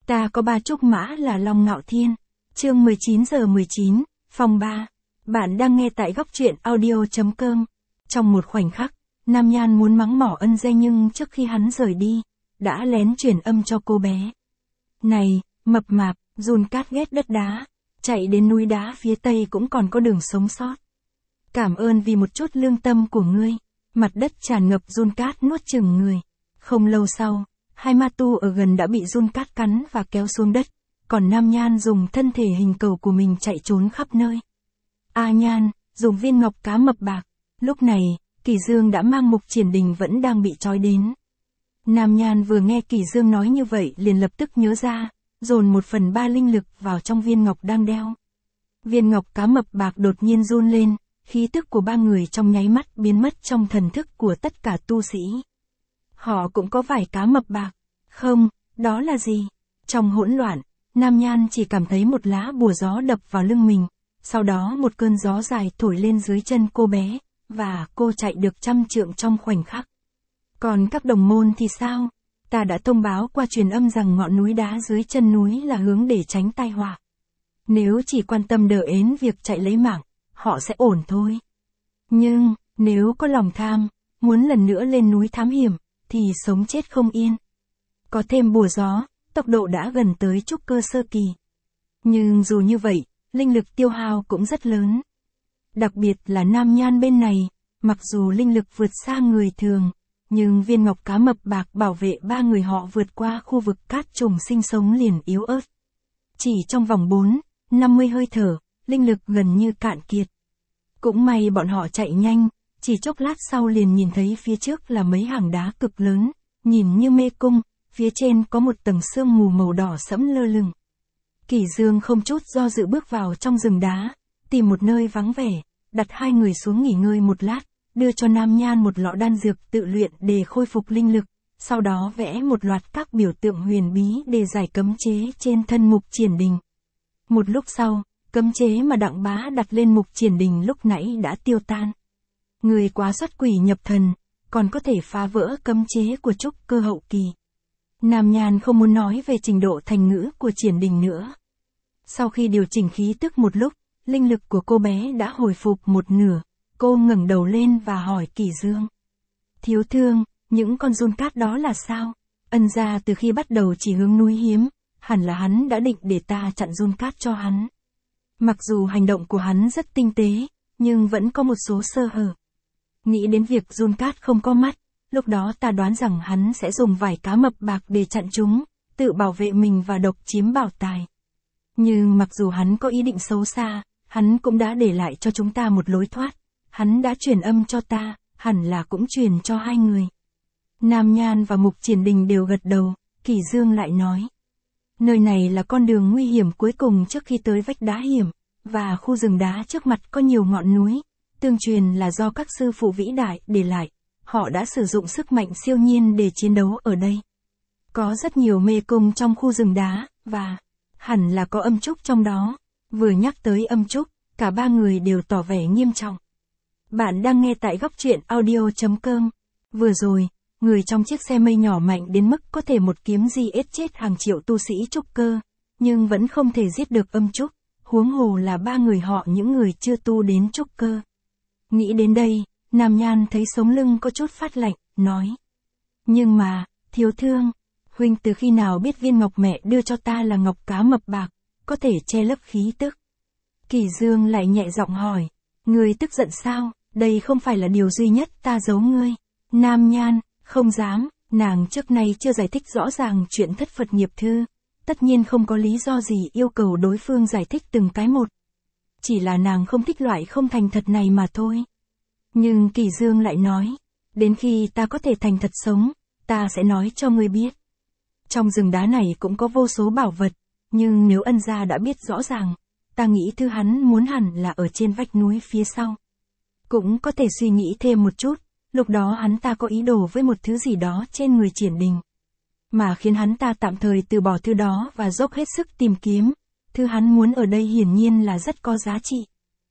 Ta có 3 trúc mã là Long Ngạo Thiên. Chương 19:19, phòng 3. Bạn đang nghe tại góc truyện audio.com. Trong một khoảnh khắc, Nam Nhan muốn mắng mỏ Ân Danh nhưng trước khi hắn rời đi, đã lén truyền âm cho cô bé. Này, mập mạp, Jun Cat ghét đất đá, chạy đến núi đá phía tây cũng còn có đường sống sót. Cảm ơn vì một chút lương tâm của ngươi. Mặt đất tràn ngập Jun Cat nuốt chửng người. Không lâu sau, hai ma tu ở gần đã bị Jun Cat cắn và kéo xuống đất, còn Nam Nhan dùng thân thể hình cầu của mình chạy trốn khắp nơi. A Nhan, dùng viên ngọc cá mập bạc. Lúc này, Kỳ Dương đã mang Mục Triển Đình vẫn đang bị trói đến. Nam Nhan vừa nghe Kỳ Dương nói như vậy liền lập tức nhớ ra, dồn 1/3 linh lực vào trong viên ngọc đang đeo. Viên ngọc cá mập bạc đột nhiên run lên, khí tức của ba người trong nháy mắt biến mất trong thần thức của tất cả tu sĩ. Họ cũng có vảy cá mập bạc. Không, đó là gì? Trong hỗn loạn, Nam Nhan chỉ cảm thấy một lá bùa gió đập vào lưng mình, sau đó một cơn gió dài thổi lên dưới chân cô bé, và cô chạy được 100 trượng trong khoảnh khắc. Còn các đồng môn thì sao? Ta đã thông báo qua truyền âm rằng ngọn núi đá dưới chân núi là hướng để tránh tai họa. Nếu chỉ quan tâm đờ ến việc chạy lấy mạng, họ sẽ ổn thôi. Nhưng, nếu có lòng tham, muốn lần nữa lên núi thám hiểm, thì sống chết không yên. Có thêm bùa gió, tốc độ đã gần tới trúc cơ sơ kỳ. Nhưng dù như vậy, linh lực tiêu hao cũng rất lớn. Đặc biệt là Nam Nhan bên này, mặc dù linh lực vượt xa người thường, nhưng viên ngọc cá mập bạc bảo vệ ba người họ vượt qua khu vực cát trùng sinh sống liền yếu ớt. Chỉ trong vòng 50 hơi thở, linh lực gần như cạn kiệt. Cũng may bọn họ chạy nhanh, chỉ chốc lát sau liền nhìn thấy phía trước là mấy hàng đá cực lớn, nhìn như mê cung, phía trên có một tầng sương mù màu đỏ sẫm lơ lửng. Kỳ Dương không chút do dự bước vào trong rừng đá, tìm một nơi vắng vẻ, đặt hai người xuống nghỉ ngơi một lát, đưa cho Nam Nhan một lọ đan dược tự luyện để khôi phục linh lực, sau đó vẽ một loạt các biểu tượng huyền bí để giải cấm chế trên thân Mục Triển Đình. Một lúc sau, cấm chế mà Đặng Bá đặt lên Mục Triển Đình lúc nãy đã tiêu tan. Người quá xuất quỷ nhập thần, còn có thể phá vỡ cấm chế của trúc cơ hậu kỳ. Nam Nhan không muốn nói về trình độ thành ngữ của Triển Đình nữa. Sau khi điều chỉnh khí tức một lúc, linh lực của cô bé đã hồi phục một nửa, cô ngẩng đầu lên và hỏi Kỳ Dương. Thiếu thương, những con Jun Cat đó là sao? Ân gia từ khi bắt đầu chỉ hướng núi hiếm, hẳn là hắn đã định để ta chặn Jun Cat cho hắn. Mặc dù hành động của hắn rất tinh tế, nhưng vẫn có một số sơ hở. Nghĩ đến việc Jun Cat không có mắt, lúc đó ta đoán rằng hắn sẽ dùng vảy cá mập bạc để chặn chúng, tự bảo vệ mình và độc chiếm bảo tài. Nhưng mặc dù hắn có ý định xấu xa, hắn cũng đã để lại cho chúng ta một lối thoát. Hắn đã truyền âm cho ta, hẳn là cũng truyền cho hai người. Nam Nhan và Mục Triển Đình đều gật đầu, Kỳ Dương lại nói. Nơi này là con đường nguy hiểm cuối cùng trước khi tới vách đá hiểm, và khu rừng đá trước mặt có nhiều ngọn núi. Tương truyền là do các sư phụ vĩ đại để lại, họ đã sử dụng sức mạnh siêu nhiên để chiến đấu ở đây. Có rất nhiều mê cung trong khu rừng đá, và hẳn là có âm trúc trong đó. Vừa nhắc tới âm trúc, cả ba người đều tỏ vẻ nghiêm trọng. Bạn đang nghe tại góc truyện audio.com. Vừa rồi, người trong chiếc xe mây nhỏ mạnh đến mức có thể một kiếm giết chết hàng triệu tu sĩ trúc cơ, nhưng vẫn không thể giết được âm trúc, huống hồ là ba người họ những người chưa tu đến trúc cơ. Nghĩ đến đây, Nam Nhan thấy sống lưng có chút phát lạnh, nói. Nhưng mà, thiếu thương, huynh từ khi nào biết viên ngọc mẹ đưa cho ta là ngọc cá mập bạc, có thể che lấp khí tức. Kỳ Dương lại nhẹ giọng hỏi, ngươi tức giận sao, đây không phải là điều duy nhất ta giấu ngươi. Nam Nhan, không dám, nàng trước nay chưa giải thích rõ ràng chuyện thất Phật nghiệp thư, tất nhiên không có lý do gì yêu cầu đối phương giải thích từng cái một. Chỉ là nàng không thích loại không thành thật này mà thôi. Nhưng Kỳ Dương lại nói, đến khi ta có thể thành thật sống, ta sẽ nói cho ngươi biết. Trong rừng đá này cũng có vô số bảo vật, nhưng nếu Ân gia đã biết rõ ràng, ta nghĩ thứ hắn muốn hẳn là ở trên vách núi phía sau. Cũng có thể suy nghĩ thêm một chút, lúc đó hắn ta có ý đồ với một thứ gì đó trên người Triển Đình, mà khiến hắn ta tạm thời từ bỏ thứ đó và dốc hết sức tìm kiếm. Thứ hắn muốn ở đây hiển nhiên là rất có giá trị.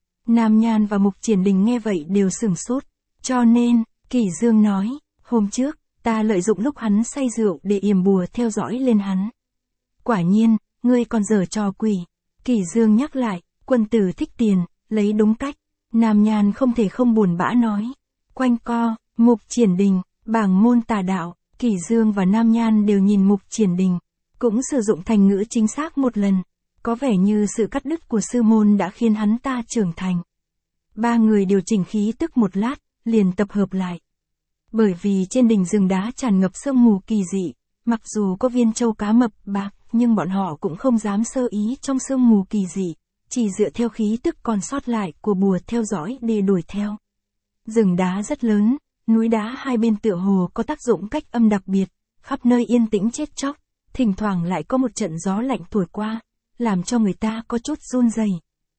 Nam Nhan và Mục Triển Đình nghe vậy đều sửng sốt. Cho nên, Kỳ Dương nói, hôm trước, ta lợi dụng lúc hắn say rượu để yểm bùa theo dõi lên hắn. Quả nhiên, ngươi còn giở trò quỷ. Kỳ Dương nhắc lại, quân tử thích tiền, lấy đúng cách. Nam Nhan không thể không buồn bã nói. Quanh co, Mục Triển Đình, bảng môn tà đạo. Kỳ Dương và Nam Nhan đều nhìn Mục Triển Đình, cũng sử dụng thành ngữ chính xác một lần. Có vẻ như sự cắt đứt của sư môn đã khiến hắn ta trưởng thành. Ba người điều chỉnh khí tức một lát, liền tập hợp lại. Bởi vì trên đỉnh rừng đá tràn ngập sương mù kỳ dị, mặc dù có viên châu cá mập bạc, nhưng bọn họ cũng không dám sơ ý trong sương mù kỳ dị, chỉ dựa theo khí tức còn sót lại của bùa theo dõi để đuổi theo. Rừng đá rất lớn, núi đá hai bên tựa hồ có tác dụng cách âm đặc biệt, khắp nơi yên tĩnh chết chóc, thỉnh thoảng lại có một trận gió lạnh thổi qua, làm cho người ta có chút run rẩy.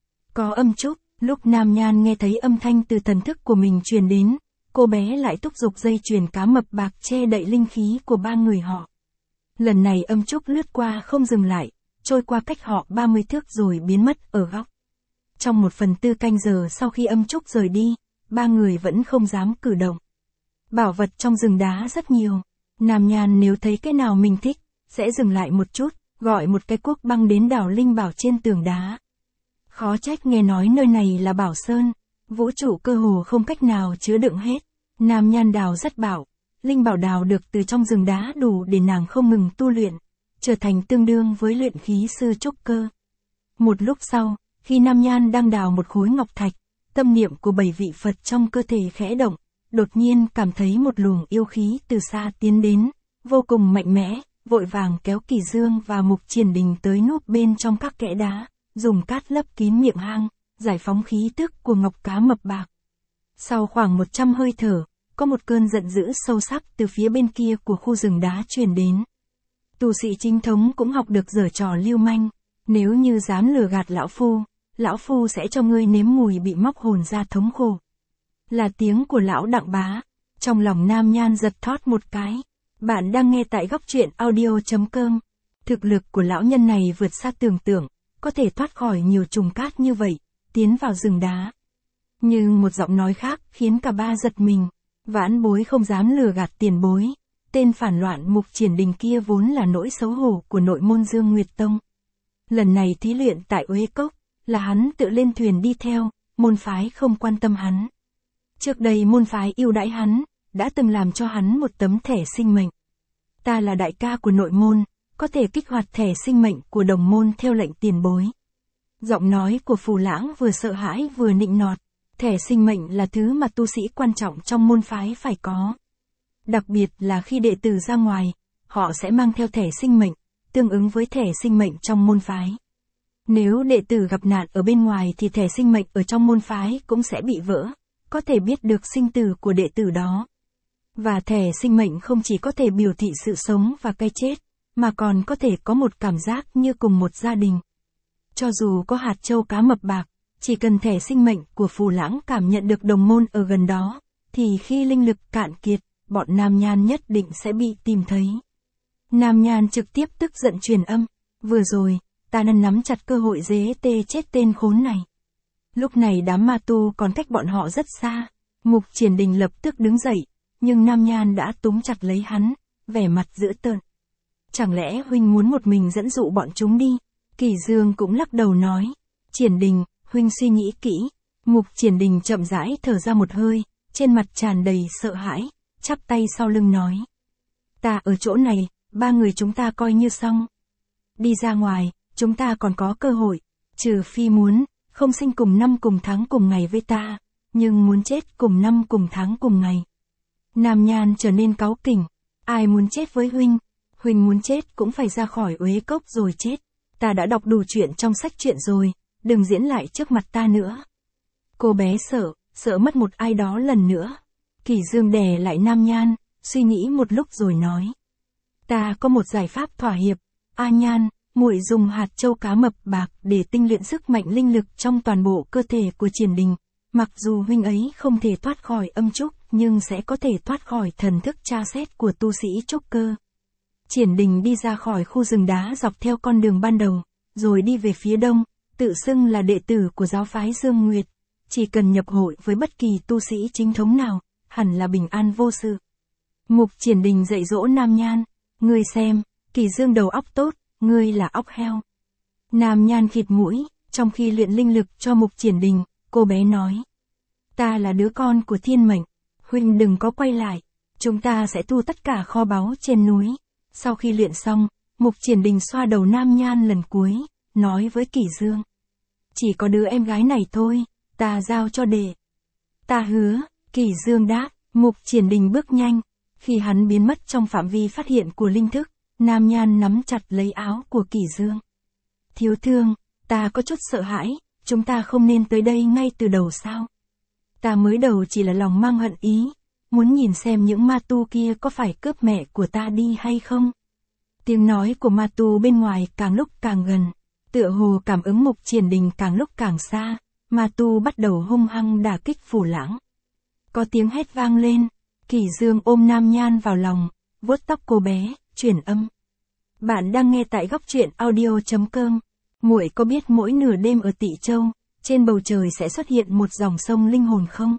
Có âm trúc, lúc Nam Nhan nghe thấy âm thanh từ thần thức của mình truyền đến, cô bé lại thúc giục dây chuyền cá mập bạc che đậy linh khí của ba người họ. Lần này âm trúc lướt qua không dừng lại, trôi qua cách họ 30 thước rồi biến mất ở góc. Trong 1/4 canh giờ sau khi âm trúc rời đi, ba người vẫn không dám cử động. Bảo vật trong rừng đá rất nhiều. Nam Nhan nếu thấy cái nào mình thích, sẽ dừng lại một chút, gọi một cái cuốc băng đến đào linh bảo trên tường đá. Khó trách nghe nói nơi này là Bảo Sơn, vũ trụ cơ hồ không cách nào chứa đựng hết. Nam Nhan đào rất bảo, linh bảo đào được từ trong rừng đá đủ để nàng không ngừng tu luyện, trở thành tương đương với luyện khí sư trúc cơ. Một lúc sau, khi Nam Nhan đang đào một khối ngọc thạch, tâm niệm của 7 vị Phật trong cơ thể khẽ động, đột nhiên cảm thấy một luồng yêu khí từ xa tiến đến, vô cùng mạnh mẽ, vội vàng kéo Kỳ Dương và Mục Triển Đình tới núp bên trong các kẽ đá, dùng cát lấp kín miệng hang, giải phóng khí tức của ngọc cá mập bạc. Sau khoảng 100 hơi thở, có một cơn giận dữ sâu sắc từ phía bên kia của khu rừng đá truyền đến. Tu sĩ chính thống cũng học được giở trò lưu manh, nếu như dám lừa gạt lão phu sẽ cho ngươi nếm mùi bị móc hồn ra thống khổ. Là tiếng của lão Đặng Bá, trong lòng Nam Nhan giật thót một cái. Bạn đang nghe tại góc truyện audio.com. Thực lực của lão nhân này vượt xa tưởng tượng, có thể thoát khỏi nhiều trùng cát như vậy, tiến vào rừng đá. Nhưng một giọng nói khác khiến cả ba giật mình. Vãn bối không dám lừa gạt tiền bối. Tên phản loạn Mục Triển Đình kia vốn là nỗi xấu hổ của nội môn Dương Nguyệt Tông. Lần này thí luyện tại Uế Cốc, là hắn tự lên thuyền đi theo, môn phái không quan tâm hắn. Trước đây môn phái ưu đãi hắn, đã từng làm cho hắn một tấm thẻ sinh mệnh. Ta là đại ca của nội môn, có thể kích hoạt thẻ sinh mệnh của đồng môn theo lệnh tiền bối. Giọng nói của Phù Lãng vừa sợ hãi vừa nịnh nọt. Thẻ sinh mệnh là thứ mà tu sĩ quan trọng trong môn phái phải có. Đặc biệt là khi đệ tử ra ngoài, họ sẽ mang theo thẻ sinh mệnh, tương ứng với thẻ sinh mệnh trong môn phái. Nếu đệ tử gặp nạn ở bên ngoài thì thẻ sinh mệnh ở trong môn phái cũng sẽ bị vỡ, có thể biết được sinh tử của đệ tử đó. Và thẻ sinh mệnh không chỉ có thể biểu thị sự sống và cái chết, mà còn có thể có một cảm giác như cùng một gia đình. Cho dù có hạt châu cá mập bạc, chỉ cần thẻ sinh mệnh của Phù Lãng cảm nhận được đồng môn ở gần đó, thì khi linh lực cạn kiệt, bọn Nam Nhan nhất định sẽ bị tìm thấy. Nam Nhan trực tiếp tức giận truyền âm, vừa rồi, ta nên nắm chặt cơ hội dế tê chết tên khốn này. Lúc này đám ma tu còn cách bọn họ rất xa, Mục Triển Đình lập tức đứng dậy, nhưng Nam Nhan đã túm chặt lấy hắn, vẻ mặt dữ tợn. Chẳng lẽ huynh muốn một mình dẫn dụ bọn chúng đi? Kỳ Dương cũng lắc đầu nói, Triển Đình, huynh suy nghĩ kỹ. Mục Triển Đình chậm rãi thở ra một hơi, trên mặt tràn đầy sợ hãi, chắp tay sau lưng nói. Ta ở chỗ này, ba người chúng ta coi như xong. Đi ra ngoài, chúng ta còn có cơ hội, trừ phi muốn, không sinh cùng năm cùng tháng cùng ngày với ta, nhưng muốn chết cùng năm cùng tháng cùng ngày. Nam Nhan trở nên cáu kỉnh, ai muốn chết với huynh? Huynh muốn chết cũng phải ra khỏi Uế Cốc rồi chết. Ta đã đọc đủ chuyện trong sách truyện rồi, đừng diễn lại trước mặt ta nữa. Cô bé sợ mất một ai đó lần nữa. Kỳ Dương đè lại Nam Nhan, suy nghĩ một lúc rồi nói. Ta có một giải pháp thỏa hiệp. A Nhan, muội dùng hạt châu cá mập bạc để tinh luyện sức mạnh linh lực trong toàn bộ cơ thể của Triển Đình. Mặc dù huynh ấy không thể thoát khỏi âm trúc, nhưng sẽ có thể thoát khỏi thần thức tra xét của tu sĩ trúc cơ. Triển Đình đi ra khỏi khu rừng đá dọc theo con đường ban đầu, rồi đi về phía đông, tự xưng là đệ tử của giáo phái Dương Nguyệt. Chỉ cần nhập hội với bất kỳ tu sĩ chính thống nào, hẳn là bình an vô sự. Mục Triển Đình dạy dỗ Nam Nhan, ngươi xem, Kỳ Dương đầu óc tốt, ngươi là óc heo. Nam Nhan khịt mũi, trong khi luyện linh lực cho Mục Triển Đình, cô bé nói. Ta là đứa con của thiên mệnh, huynh đừng có quay lại, chúng ta sẽ thu tất cả kho báu trên núi. Sau khi luyện xong, Mục Triển Đình xoa đầu Nam Nhan lần cuối, nói với Kỷ Dương. Chỉ có đứa em gái này thôi, ta giao cho đệ. Ta hứa, Kỷ Dương đáp. Mục Triển Đình bước nhanh, khi hắn biến mất trong phạm vi phát hiện của linh thức, Nam Nhan nắm chặt lấy áo của Kỷ Dương. Thiếu thương, ta có chút sợ hãi, chúng ta không nên tới đây ngay từ đầu sao? Ta mới đầu chỉ là lòng mang hận ý, muốn nhìn xem những ma tu kia có phải cướp mẹ của ta đi hay không. Tiếng nói của ma tu bên ngoài càng lúc càng gần, tựa hồ cảm ứng Mục Triển Đình càng lúc càng xa, ma tu bắt đầu hung hăng đả kích Phủ Lãng. Có tiếng hét vang lên, Kỷ Dương ôm Nam Nhan vào lòng, vuốt tóc cô bé, chuyển âm. Bạn đang nghe tại góc truyện audio.com. Muội có biết mỗi nửa đêm ở Tị Châu, trên bầu trời sẽ xuất hiện một dòng sông linh hồn không?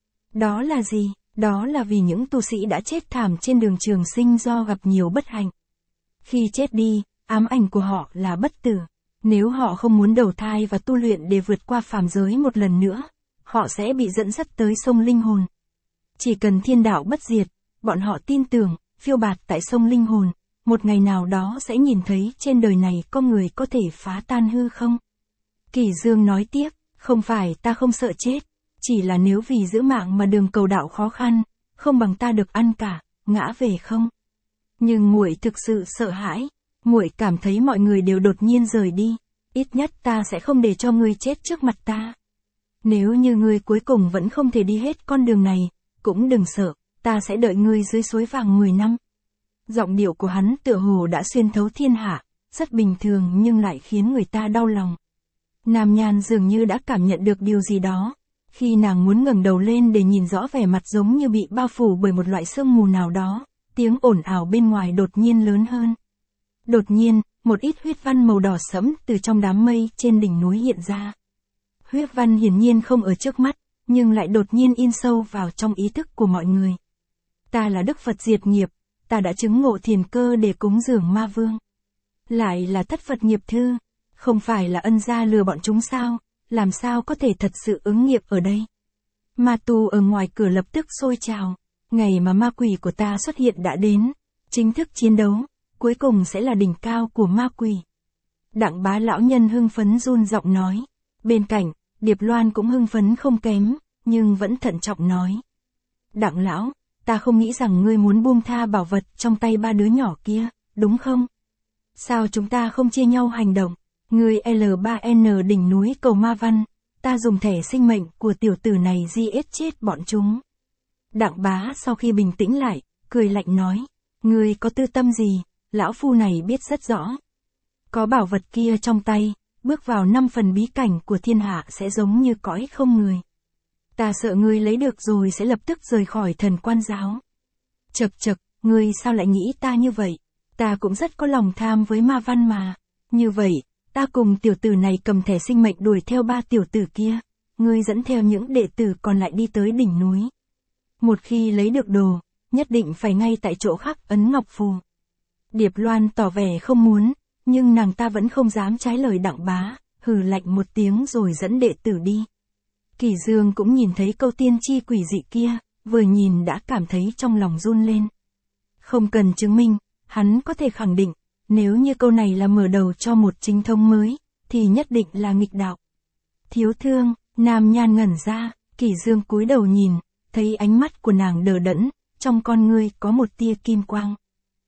Đó là gì? Đó là vì những tu sĩ đã chết thảm trên đường trường sinh do gặp nhiều bất hạnh. Khi chết đi, ám ảnh của họ là bất tử. Nếu họ không muốn đầu thai và tu luyện để vượt qua phàm giới một lần nữa, họ sẽ bị dẫn dắt tới sông linh hồn. Chỉ cần thiên đạo bất diệt, bọn họ tin tưởng, phiêu bạt tại sông linh hồn, một ngày nào đó sẽ nhìn thấy trên đời này có người có thể phá tan hư không? Kỷ Dương nói tiếp, không phải ta không sợ chết, chỉ là nếu vì giữ mạng mà đường cầu đạo khó khăn, không bằng ta được ăn cả, ngã về không? Nhưng muội thực sự sợ hãi, muội cảm thấy mọi người đều đột nhiên rời đi, ít nhất ta sẽ không để cho ngươi chết trước mặt ta. Nếu như ngươi cuối cùng vẫn không thể đi hết con đường này, cũng đừng sợ, ta sẽ đợi ngươi dưới suối vàng 10 năm. Giọng điệu của hắn tựa hồ đã xuyên thấu thiên hạ, rất bình thường nhưng lại khiến người ta đau lòng. Nam Nhan dường như đã cảm nhận được điều gì đó. Khi nàng muốn ngẩng đầu lên để nhìn rõ vẻ mặt giống như bị bao phủ bởi một loại sương mù nào đó, tiếng ồn ào bên ngoài đột nhiên lớn hơn. Đột nhiên, một ít huyết văn màu đỏ sẫm từ trong đám mây trên đỉnh núi hiện ra. Huyết văn hiển nhiên không ở trước mắt, nhưng lại đột nhiên in sâu vào trong ý thức của mọi người. Ta là Đức Phật diệt nghiệp, ta đã chứng ngộ thiền cơ để cúng dường ma vương. Lại là Thất Phật nghiệp thư, không phải là ân gia lừa bọn chúng sao, làm sao có thể thật sự ứng nghiệp ở đây. Ma tu ở ngoài cửa lập tức sôi trào, ngày mà ma quỷ của ta xuất hiện đã đến, chính thức chiến đấu, cuối cùng sẽ là đỉnh cao của ma quỷ. Đặng Bá lão nhân hưng phấn run giọng nói, bên cạnh, Điệp Loan cũng hưng phấn không kém, nhưng vẫn thận trọng nói. Đặng lão, ta không nghĩ rằng ngươi muốn buông tha bảo vật trong tay ba đứa nhỏ kia, đúng không? Sao chúng ta không chia nhau hành động? Ngươi L3N đỉnh núi cầu ma văn, ta dùng thẻ sinh mệnh của tiểu tử này giết chết bọn chúng. Đặng Bá sau khi bình tĩnh lại, cười lạnh nói, ngươi có tư tâm gì, lão phu này biết rất rõ. Có bảo vật kia trong tay, bước vào 5 phần bí cảnh của thiên hạ sẽ giống như cõi không người. Ta sợ ngươi lấy được rồi sẽ lập tức rời khỏi Thần Quan giáo. Chậc chậc, ngươi sao lại nghĩ ta như vậy? Ta cũng rất có lòng tham với ma văn mà. Như vậy, ta cùng tiểu tử này cầm thẻ sinh mệnh đuổi theo ba tiểu tử kia. Ngươi dẫn theo những đệ tử còn lại đi tới đỉnh núi. Một khi lấy được đồ, nhất định phải ngay tại chỗ khắc ấn ngọc phù. Điệp Loan tỏ vẻ không muốn, nhưng nàng ta vẫn không dám trái lời Đặng Bá, hừ lạnh một tiếng rồi dẫn đệ tử đi. Kỷ Dương cũng nhìn thấy câu tiên tri quỷ dị kia, vừa nhìn đã cảm thấy trong lòng run lên. Không cần chứng minh, hắn có thể khẳng định, nếu như câu này là mở đầu cho một chính thống mới, thì nhất định là nghịch đạo. Thiếu thương, Nam Nhan ngẩn ra, Kỷ Dương cúi đầu nhìn, thấy ánh mắt của nàng đờ đẫn, trong con ngươi có một tia kim quang.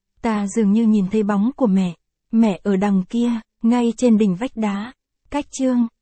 Ta dường như nhìn thấy bóng của mẹ ở đằng kia, ngay trên đỉnh vách đá, cách chương